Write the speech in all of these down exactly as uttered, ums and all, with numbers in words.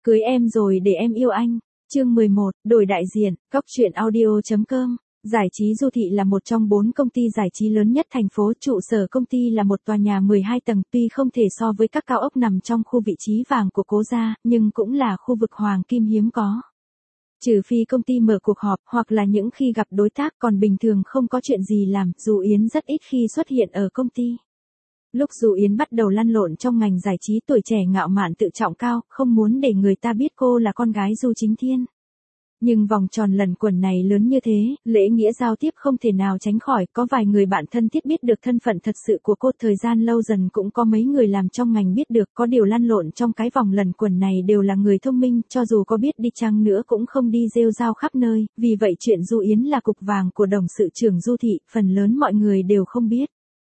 Cưới em rồi để em yêu anh. Chương mười một, đổi đại diện, cóc truyện audio chấm com. Giải trí Du Thị là một trong bốn công ty giải trí lớn nhất thành phố, trụ sở công ty là một tòa nhà mười hai tầng, tuy không thể so với các cao ốc nằm trong khu vị trí vàng của Cố gia, nhưng cũng là khu vực hoàng kim hiếm có. Trừ phi công ty mở cuộc họp hoặc là những khi gặp đối tác, còn bình thường không có chuyện gì làm, Du Yến rất ít khi xuất hiện ở công ty. Lúc Du Yến bắt đầu lăn lộn trong ngành giải trí, tuổi trẻ ngạo mạn tự trọng cao, không muốn để người ta biết cô là con gái Du Chính Thiên. Nhưng vòng tròn lẩn quẩn này lớn như thế, lễ nghĩa giao tiếp không thể nào tránh khỏi, có vài người bạn thân thiết biết được thân phận thật sự của cô, thời gian lâu dần cũng có mấy người làm trong ngành biết được, có điều lăn lộn trong cái vòng lẩn quẩn này đều là người thông minh, cho dù có biết đi chăng nữa cũng không đi rêu rao khắp nơi, vì vậy chuyện Du Yến là cục vàng của đồng sự trưởng Du Thị, phần lớn mọi người đều không biết.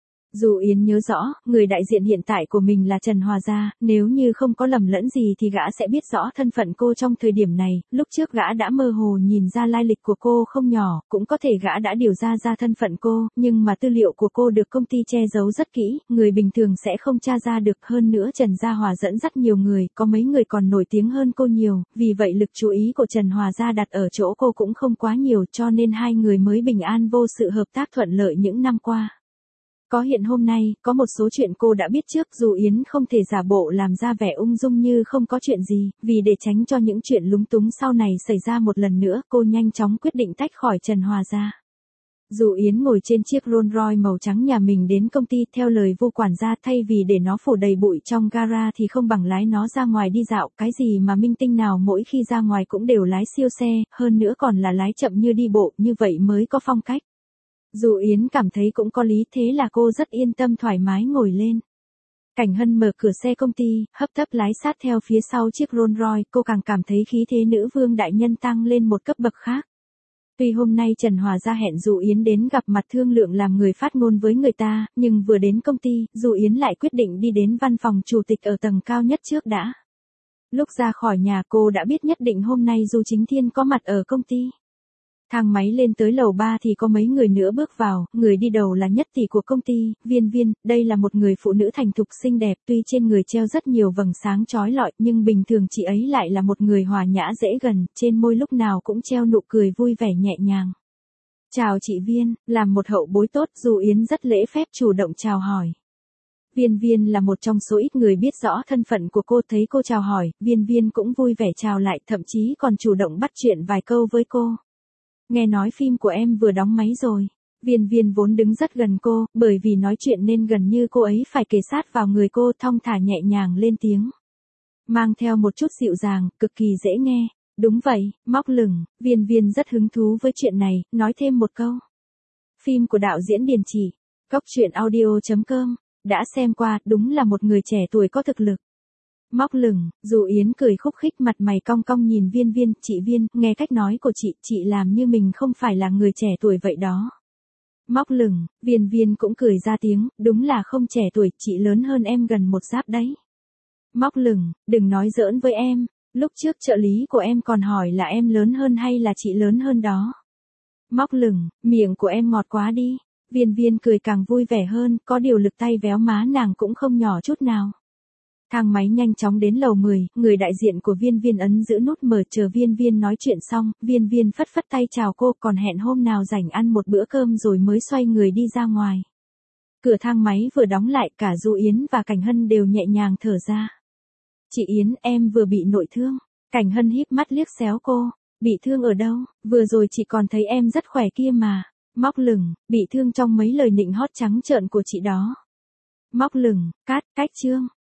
Du Yến nhớ rõ, người đại diện hiện tại của mình là Trần Hòa Gia, nếu như không có lầm lẫn gì thì gã sẽ biết rõ thân phận cô trong thời điểm này, lúc trước gã đã mơ hồ nhìn ra lai lịch của cô không nhỏ, cũng có thể gã đã điều ra ra thân phận cô, nhưng mà tư liệu của cô được công ty che giấu rất kỹ, người bình thường sẽ không tra ra được, hơn nữa Trần Gia Hòa dẫn dắt nhiều người, có mấy người còn nổi tiếng hơn cô nhiều, vì vậy lực chú ý của Trần Hòa Gia đặt ở chỗ cô cũng không quá nhiều, cho nên hai người mới bình an vô sự hợp tác thuận lợi những năm qua. Có hiện hôm nay, có một số chuyện cô đã biết trước, Du Yến không thể giả bộ làm ra vẻ ung dung như không có chuyện gì, vì để tránh cho những chuyện lúng túng sau này xảy ra một lần nữa, cô nhanh chóng quyết định tách khỏi Trần Hòa Gia. Du Yến ngồi trên chiếc Rolls Royce màu trắng nhà mình đến công ty, theo lời Vu quản gia, thay vì để nó phủ đầy bụi trong gara thì không bằng lái nó ra ngoài đi dạo, cái gì mà minh tinh nào mỗi khi ra ngoài cũng đều lái siêu xe, hơn nữa còn là lái chậm như đi bộ, như vậy mới có phong cách. Du Yến cảm thấy cũng có lý, thế là cô rất yên tâm thoải mái ngồi lên. Cảnh Hân mở cửa xe công ty, hấp tấp lái sát theo phía sau chiếc Rolls Royce, cô càng cảm thấy khí thế nữ vương đại nhân tăng lên một cấp bậc khác. Tuy hôm nay Trần Hòa Gia hẹn Du Yến đến gặp mặt thương lượng làm người phát ngôn với người ta, nhưng vừa đến công ty, Du Yến lại quyết định đi đến văn phòng chủ tịch ở tầng cao nhất trước đã. Lúc ra khỏi nhà cô đã biết nhất định hôm nay Du Chính Thiên có mặt ở công ty. Thang máy lên tới lầu ba thì có mấy người nữa bước vào, người đi đầu là nhất tỷ của công ty, Viên Viên, đây là một người phụ nữ thành thục xinh đẹp, tuy trên người treo rất nhiều vầng sáng chói lọi, nhưng bình thường chị ấy lại là một người hòa nhã dễ gần, trên môi lúc nào cũng treo nụ cười vui vẻ nhẹ nhàng. Chào chị Viên, làm một hậu bối tốt, Du Yến rất lễ phép chủ động chào hỏi. Viên Viên là một trong số ít người biết rõ thân phận của cô, thấy cô chào hỏi, Viên Viên cũng vui vẻ chào lại, thậm chí còn chủ động bắt chuyện vài câu với cô. Nghe nói phim của em vừa đóng máy rồi. Viên Viên vốn đứng rất gần cô, bởi vì nói chuyện nên gần như cô ấy phải kề sát vào người cô, thong thả nhẹ nhàng lên tiếng. Mang theo một chút dịu dàng, cực kỳ dễ nghe. Đúng vậy, móc lửng, Viên Viên rất hứng thú với chuyện này, nói thêm một câu. Phim của đạo diễn Điền Chỉ, cóc truyện audio chấm com, đã xem qua, đúng là một người trẻ tuổi có thực lực. Móc lửng, Du Yến cười khúc khích, mặt mày cong cong nhìn Viên Viên, chị Viên, nghe cách nói của chị, chị làm như mình không phải là người trẻ tuổi vậy đó. Móc lửng, Viên Viên cũng cười ra tiếng, đúng là không trẻ tuổi, chị lớn hơn em gần một giáp đấy. Móc lửng, đừng nói giỡn với em, lúc trước trợ lý của em còn hỏi là em lớn hơn hay là chị lớn hơn đó. Móc lửng, miệng của em ngọt quá đi. Viên Viên cười càng vui vẻ hơn, có điều lực tay véo má nàng cũng không nhỏ chút nào. Thang máy nhanh chóng đến lầu mười, người đại diện của Viên Viên ấn giữ nút mở, chờ Viên Viên nói chuyện xong, Viên Viên phất phất tay chào cô, còn hẹn hôm nào rảnh ăn một bữa cơm rồi mới xoay người đi ra ngoài. Cửa thang máy vừa đóng lại, cả Du Yến và Cảnh Hân đều nhẹ nhàng thở ra. Chị Yến, em vừa bị nội thương. Cảnh Hân híp mắt liếc xéo cô. Bị thương ở đâu? Vừa rồi chị còn thấy em rất khỏe kia mà. Móc lửng, bị thương trong mấy lời nịnh hót trắng trợn của chị đó. Móc lửng, cát, cách chương.